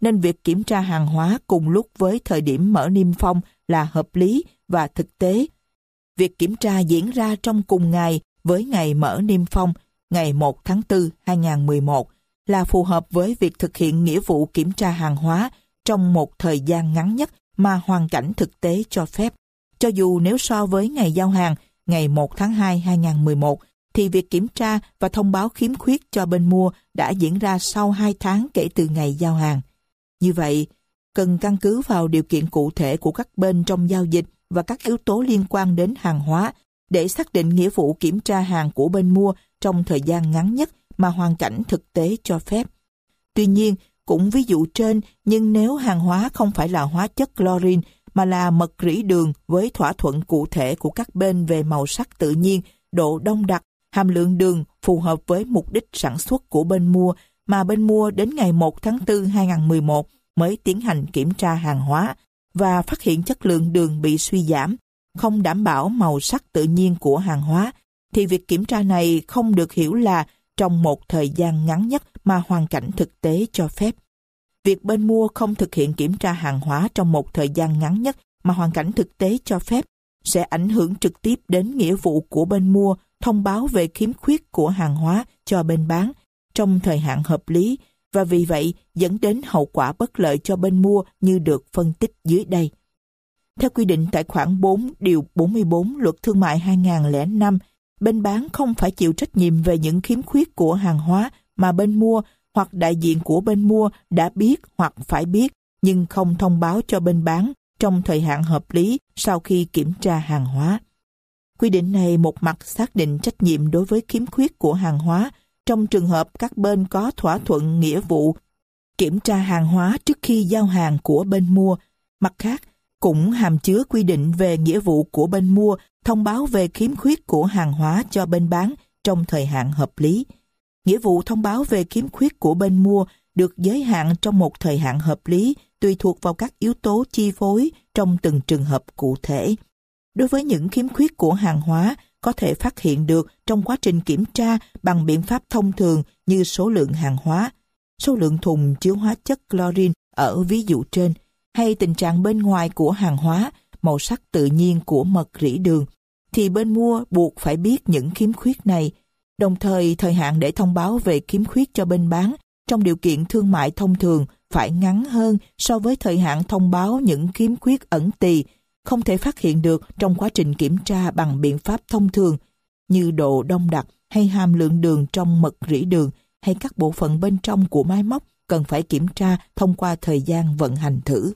nên việc kiểm tra hàng hóa cùng lúc với thời điểm mở niêm phong là hợp lý và thực tế. Việc kiểm tra diễn ra trong cùng ngày với ngày mở niêm phong, ngày 1 tháng 4, 2011, là phù hợp với việc thực hiện nghĩa vụ kiểm tra hàng hóa trong một thời gian ngắn nhất mà hoàn cảnh thực tế cho phép. Cho dù nếu so với ngày giao hàng, ngày 1 tháng 2, 2011, thì việc kiểm tra và thông báo khiếm khuyết cho bên mua đã diễn ra sau 2 tháng kể từ ngày giao hàng. Như vậy, cần căn cứ vào điều kiện cụ thể của các bên trong giao dịch và các yếu tố liên quan đến hàng hóa để xác định nghĩa vụ kiểm tra hàng của bên mua trong thời gian ngắn nhất mà hoàn cảnh thực tế cho phép. Tuy nhiên, cũng ví dụ trên, nhưng nếu hàng hóa không phải là hóa chất chlorine mà là mật rỉ đường với thỏa thuận cụ thể của các bên về màu sắc tự nhiên, độ đông đặc, hàm lượng đường phù hợp với mục đích sản xuất của bên mua, mà bên mua đến ngày 1 tháng 4, 2011 mới tiến hành kiểm tra hàng hóa và phát hiện chất lượng đường bị suy giảm, không đảm bảo màu sắc tự nhiên của hàng hóa, thì việc kiểm tra này không được hiểu là trong một thời gian ngắn nhất mà hoàn cảnh thực tế cho phép. Việc bên mua không thực hiện kiểm tra hàng hóa trong một thời gian ngắn nhất mà hoàn cảnh thực tế cho phép sẽ ảnh hưởng trực tiếp đến nghĩa vụ của bên mua thông báo về khiếm khuyết của hàng hóa cho bên bán trong thời hạn hợp lý, và vì vậy dẫn đến hậu quả bất lợi cho bên mua như được phân tích dưới đây. Theo quy định tại khoản 4 điều 44 Luật Thương mại 2005, bên bán không phải chịu trách nhiệm về những khiếm khuyết của hàng hóa mà bên mua hoặc đại diện của bên mua đã biết hoặc phải biết nhưng không thông báo cho bên bán trong thời hạn hợp lý sau khi kiểm tra hàng hóa. Quy định này một mặt xác định trách nhiệm đối với khiếm khuyết của hàng hóa trong trường hợp các bên có thỏa thuận nghĩa vụ kiểm tra hàng hóa trước khi giao hàng của bên mua, mặt khác cũng hàm chứa quy định về nghĩa vụ của bên mua thông báo về khiếm khuyết của hàng hóa cho bên bán trong thời hạn hợp lý. Nghĩa vụ thông báo về khiếm khuyết của bên mua được giới hạn trong một thời hạn hợp lý tùy thuộc vào các yếu tố chi phối trong từng trường hợp cụ thể. Đối với những khiếm khuyết của hàng hóa có thể phát hiện được trong quá trình kiểm tra bằng biện pháp thông thường như số lượng hàng hóa, số lượng thùng chứa hóa chất chlorine ở ví dụ trên, hay tình trạng bên ngoài của hàng hóa, màu sắc tự nhiên của mật rỉ đường, thì bên mua buộc phải biết những khiếm khuyết này. Đồng thời, thời hạn để thông báo về khiếm khuyết cho bên bán trong điều kiện thương mại thông thường phải ngắn hơn so với thời hạn thông báo những khiếm khuyết ẩn tì, không thể phát hiện được trong quá trình kiểm tra bằng biện pháp thông thường như độ đông đặc hay hàm lượng đường trong mật rỉ đường hay các bộ phận bên trong của máy móc cần phải kiểm tra thông qua thời gian vận hành thử.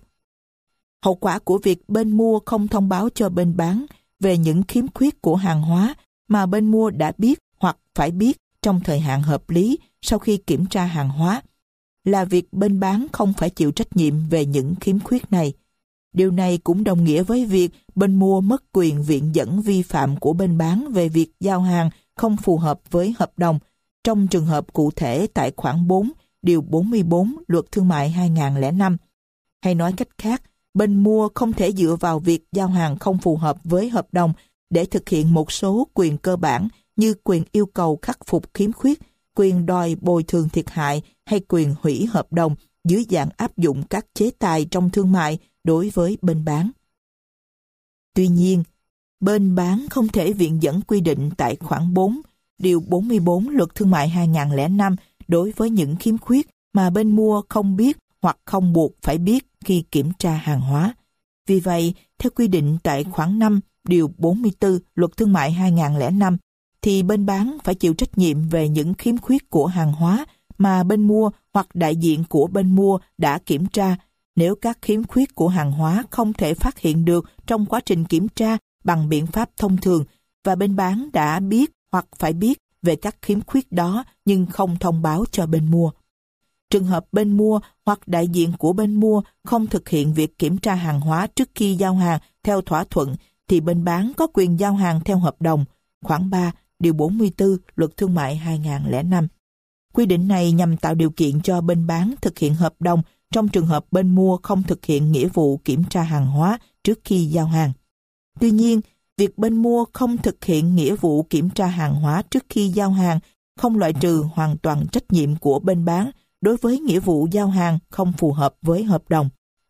Hậu quả của việc bên mua không thông báo cho bên bán về những khiếm khuyết của hàng hóa mà bên mua đã biết hoặc phải biết trong thời hạn hợp lý sau khi kiểm tra hàng hóa là việc bên bán không phải chịu trách nhiệm về những khiếm khuyết này. Điều này cũng đồng nghĩa với việc bên mua mất quyền viện dẫn vi phạm của bên bán về việc giao hàng không phù hợp với hợp đồng trong trường hợp cụ thể tại khoản 4 điều 44 Luật Thương mại 2005. Hay nói cách khác, bên mua không thể dựa vào việc giao hàng không phù hợp với hợp đồng để thực hiện một số quyền cơ bản như quyền yêu cầu khắc phục khiếm khuyết, quyền đòi bồi thường thiệt hại hay quyền hủy hợp đồng dưới dạng áp dụng các chế tài trong thương mại đối với bên bán. Tuy nhiên, bên bán không thể viện dẫn quy định tại khoản 4 điều 44 Luật Thương mại 2005 đối với những khiếm khuyết mà bên mua không biết hoặc không buộc phải biết khi kiểm tra hàng hóa. Vì vậy, theo quy định tại khoản 5 điều 44 Luật Thương mại 2005, thì bên bán phải chịu trách nhiệm về những khiếm khuyết của hàng hóa mà bên mua hoặc đại diện của bên mua đã kiểm tra nếu các khiếm khuyết của hàng hóa không thể phát hiện được trong quá trình kiểm tra bằng biện pháp thông thường và bên bán đã biết hoặc phải biết về các khiếm khuyết đó nhưng không thông báo cho bên mua. Trường hợp bên mua hoặc đại diện của bên mua không thực hiện việc kiểm tra hàng hóa trước khi giao hàng theo thỏa thuận thì bên bán có quyền giao hàng theo hợp đồng, khoản 3 điều 44 Luật Thương mại 2005. Quy định này nhằm tạo điều kiện cho bên bán thực hiện hợp đồng trong trường hợp bên mua không thực hiện nghĩa vụ kiểm tra hàng hóa trước khi giao hàng. Tuy nhiên, việc bên mua không thực hiện nghĩa vụ kiểm tra hàng hóa trước khi giao hàng không loại trừ hoàn toàn trách nhiệm của bên bán đối với nghĩa vụ giao hàng không phù hợp với hợp đồng.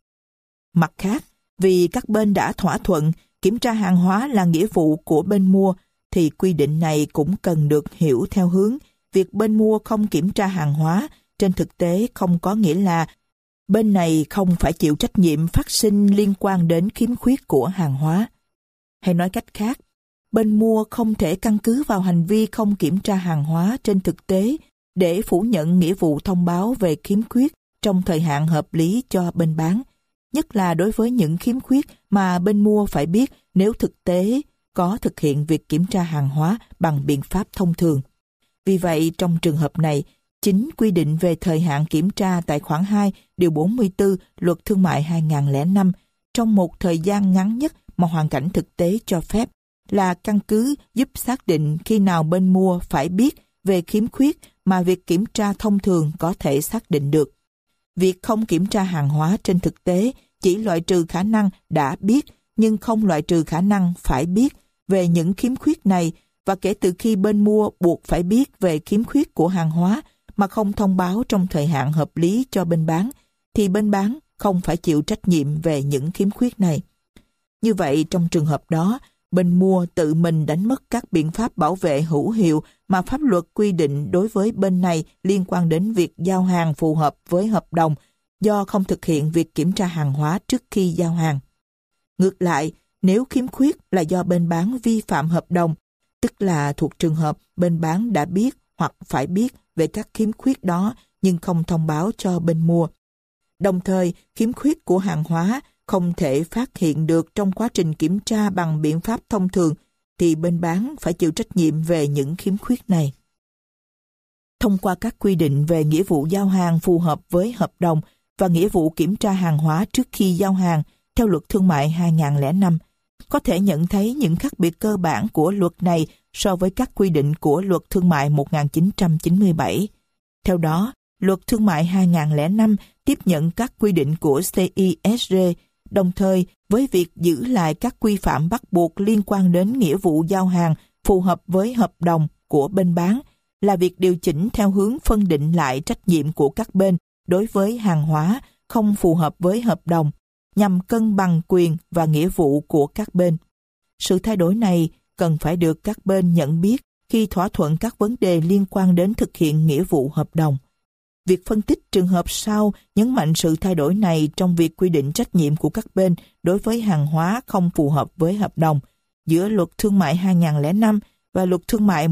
Mặt khác, vì các bên đã thỏa thuận kiểm tra hàng hóa là nghĩa vụ của bên mua, thì quy định này cũng cần được hiểu theo hướng việc bên mua không kiểm tra hàng hóa trên thực tế không có nghĩa là bên này không phải chịu trách nhiệm phát sinh liên quan đến khiếm khuyết của hàng hóa. Hay nói cách khác, bên mua không thể căn cứ vào hành vi không kiểm tra hàng hóa trên thực tế để phủ nhận nghĩa vụ thông báo về khiếm khuyết trong thời hạn hợp lý cho bên bán, nhất là đối với những khiếm khuyết mà bên mua phải biết nếu thực tế có thực hiện việc kiểm tra hàng hóa bằng biện pháp thông thường. Vì vậy, trong trường hợp này, chính quy định về thời hạn kiểm tra tại khoản 2, điều 44 Luật Thương mại 2005 trong một thời gian ngắn nhất mà hoàn cảnh thực tế cho phép là căn cứ giúp xác định khi nào bên mua phải biết về khiếm khuyết mà việc kiểm tra thông thường có thể xác định được. Việc không kiểm tra hàng hóa trên thực tế chỉ loại trừ khả năng đã biết nhưng không loại trừ khả năng phải biết về những khiếm khuyết này, và kể từ khi bên mua buộc phải biết về khiếm khuyết của hàng hóa mà không thông báo trong thời hạn hợp lý cho bên bán, thì bên bán không phải chịu trách nhiệm về những khiếm khuyết này. Như vậy, trong trường hợp đó, bên mua tự mình đánh mất các biện pháp bảo vệ hữu hiệu mà pháp luật quy định đối với bên này liên quan đến việc giao hàng phù hợp với hợp đồng do không thực hiện việc kiểm tra hàng hóa trước khi giao hàng. Ngược lại, nếu khiếm khuyết là do bên bán vi phạm hợp đồng, tức là thuộc trường hợp bên bán đã biết hoặc phải biết về các khiếm khuyết đó nhưng không thông báo cho bên mua. Đồng thời, khiếm khuyết của hàng hóa không thể phát hiện được trong quá trình kiểm tra bằng biện pháp thông thường, thì bên bán phải chịu trách nhiệm về những khiếm khuyết này. Thông qua các quy định về nghĩa vụ giao hàng phù hợp với hợp đồng và nghĩa vụ kiểm tra hàng hóa trước khi giao hàng theo Luật Thương mại 2005, có thể nhận thấy những khác biệt cơ bản của luật này so với các quy định của Luật Thương mại 1997. Theo đó, Luật Thương mại 2005 tiếp nhận các quy định của CISR, đồng thời với việc giữ lại các quy phạm bắt buộc liên quan đến nghĩa vụ giao hàng phù hợp với hợp đồng của bên bán, là việc điều chỉnh theo hướng phân định lại trách nhiệm của các bên đối với hàng hóa không phù hợp với hợp đồng, nhằm cân bằng quyền và nghĩa vụ của các bên. Sự thay đổi này cần phải được các bên nhận biết khi thỏa thuận các vấn đề liên quan đến thực hiện nghĩa vụ hợp đồng. Việc phân tích trường hợp sau nhấn mạnh sự thay đổi này trong việc quy định trách nhiệm của các bên đối với hàng hóa không phù hợp với hợp đồng giữa Luật Thương mại 2005 và Luật Thương mại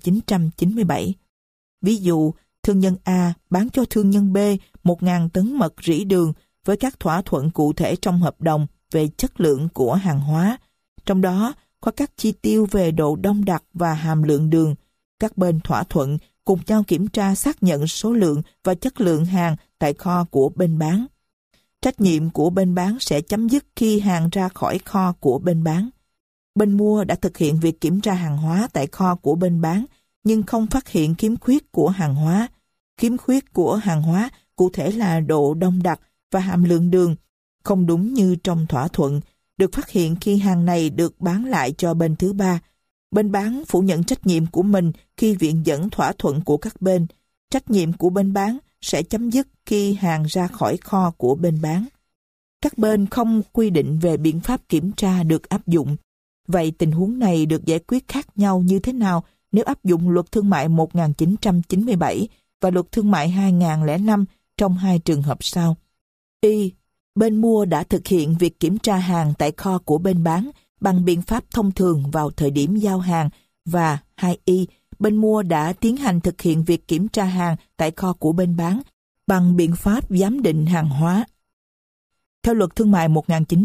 1997. Ví dụ, thương nhân A bán cho thương nhân B 1.000 tấn mật rỉ đường với các thỏa thuận cụ thể trong hợp đồng về chất lượng của hàng hóa, trong đó có các chi tiêu về độ đông đặc và hàm lượng đường. Các bên thỏa thuận cùng nhau kiểm tra xác nhận số lượng và chất lượng hàng tại kho của bên bán. Trách nhiệm của bên bán sẽ chấm dứt khi hàng ra khỏi kho của bên bán. Bên mua đã thực hiện việc kiểm tra hàng hóa tại kho của bên bán, nhưng không phát hiện khiếm khuyết của hàng hóa. Khiếm khuyết của hàng hóa cụ thể là độ đông đặc và hàm lượng đường, không đúng như trong thỏa thuận, được phát hiện khi hàng này được bán lại cho bên thứ ba. Bên bán phủ nhận trách nhiệm của mình khi viện dẫn thỏa thuận của các bên. Trách nhiệm của bên bán sẽ chấm dứt khi hàng ra khỏi kho của bên bán. Các bên không quy định về biện pháp kiểm tra được áp dụng. Vậy tình huống này được giải quyết khác nhau như thế nào nếu áp dụng Luật Thương mại 1997 và Luật Thương mại 2005 trong hai trường hợp sau? Y. Bên mua đã thực hiện việc kiểm tra hàng tại kho của bên bán bằng biện pháp thông thường vào thời điểm giao hàng, và 2y. Bên mua đã tiến hành thực hiện việc kiểm tra hàng tại kho của bên bán bằng biện pháp giám định hàng hóa. Theo Luật Thương mại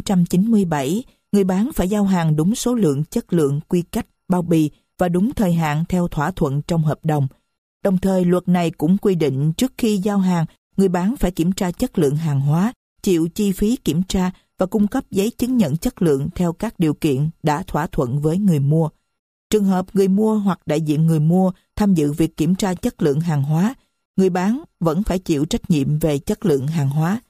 1997, người bán phải giao hàng đúng số lượng, chất lượng, quy cách, bao bì và đúng thời hạn theo thỏa thuận trong hợp đồng. Đồng thời, luật này cũng quy định trước khi giao hàng, người bán phải kiểm tra chất lượng hàng hóa, chịu chi phí kiểm tra và cung cấp giấy chứng nhận chất lượng theo các điều kiện đã thỏa thuận với người mua. Trường hợp người mua hoặc đại diện người mua tham dự việc kiểm tra chất lượng hàng hóa, người bán vẫn phải chịu trách nhiệm về chất lượng hàng hóa.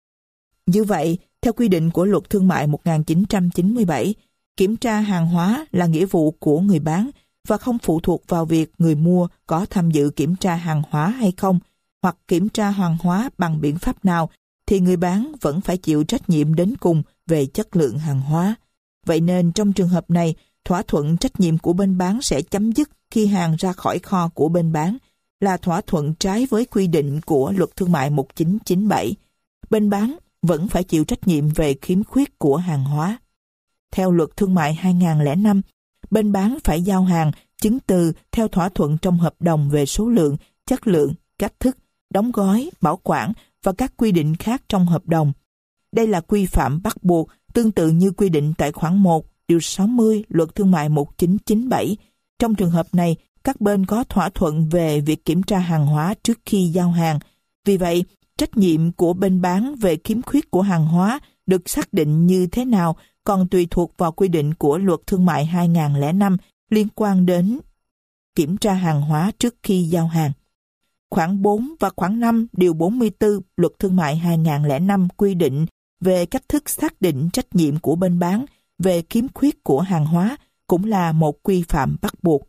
Như vậy, theo quy định của Luật Thương mại 1997, kiểm tra hàng hóa là nghĩa vụ của người bán và không phụ thuộc vào việc người mua có tham dự kiểm tra hàng hóa hay không. hoặc kiểm tra hàng hóa bằng biện pháp nào, thì người bán vẫn phải chịu trách nhiệm đến cùng về chất lượng hàng hóa. Vậy nên trong trường hợp này, thỏa thuận trách nhiệm của bên bán sẽ chấm dứt khi hàng ra khỏi kho của bên bán, là thỏa thuận trái với quy định của Luật Thương mại 1997. Bên bán vẫn phải chịu trách nhiệm về khiếm khuyết của hàng hóa. Theo Luật Thương mại 2005, bên bán phải giao hàng, chứng từ theo thỏa thuận trong hợp đồng về số lượng, chất lượng, cách thức, đóng gói, bảo quản và các quy định khác trong hợp đồng. Đây là quy phạm bắt buộc, tương tự như quy định tại khoản 1, điều 60 Luật Thương mại 1997. Trong trường hợp này, các bên có thỏa thuận về việc kiểm tra hàng hóa trước khi giao hàng. Vì vậy, trách nhiệm của bên bán về khiếm khuyết của hàng hóa được xác định như thế nào còn tùy thuộc vào quy định của Luật Thương mại 2005 liên quan đến kiểm tra hàng hóa trước khi giao hàng. Khoản 4 và khoản 5 điều 44 Luật Thương mại 2005 quy định về cách thức xác định trách nhiệm của bên bán về khiếm khuyết của hàng hóa cũng là một quy phạm bắt buộc.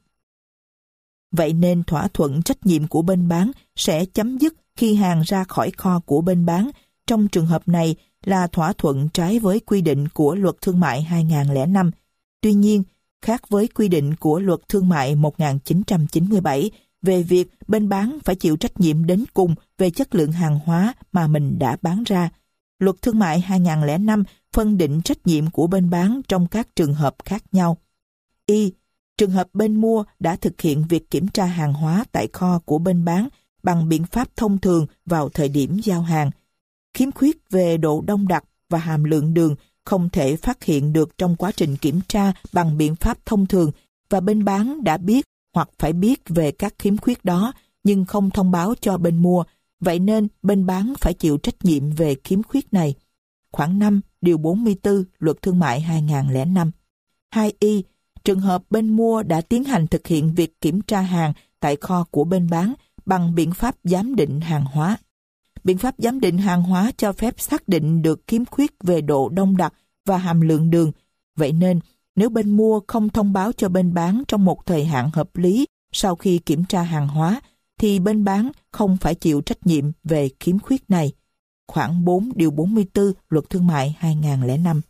Vậy nên thỏa thuận trách nhiệm của bên bán sẽ chấm dứt khi hàng ra khỏi kho của bên bán. Trong trường hợp này là thỏa thuận trái với quy định của Luật Thương mại 2005. Tuy nhiên, khác với quy định của Luật Thương mại 1997 về việc bên bán phải chịu trách nhiệm đến cùng về chất lượng hàng hóa mà mình đã bán ra, Luật Thương mại 2005 phân định trách nhiệm của bên bán trong các trường hợp khác nhau. Y. Trường hợp bên mua đã thực hiện việc kiểm tra hàng hóa tại kho của bên bán bằng biện pháp thông thường vào thời điểm giao hàng. Khiếm khuyết về độ đông đặc và hàm lượng đường không thể phát hiện được trong quá trình kiểm tra bằng biện pháp thông thường và bên bán đã biết hoặc phải biết về các khiếm khuyết đó nhưng không thông báo cho bên mua. Vậy nên bên bán phải chịu trách nhiệm về khiếm khuyết này. Khoản 5, điều 44 Luật Thương mại 2005. 2y. Trường hợp bên mua đã tiến hành thực hiện việc kiểm tra hàng tại kho của bên bán bằng biện pháp giám định hàng hóa. Biện pháp giám định hàng hóa cho phép xác định được khiếm khuyết về độ đông đặc và hàm lượng đường. Vậy nên, nếu bên mua không thông báo cho bên bán trong một thời hạn hợp lý sau khi kiểm tra hàng hóa, thì bên bán không phải chịu trách nhiệm về khiếm khuyết này. Khoản 4 điều 44 Luật Thương mại 2005.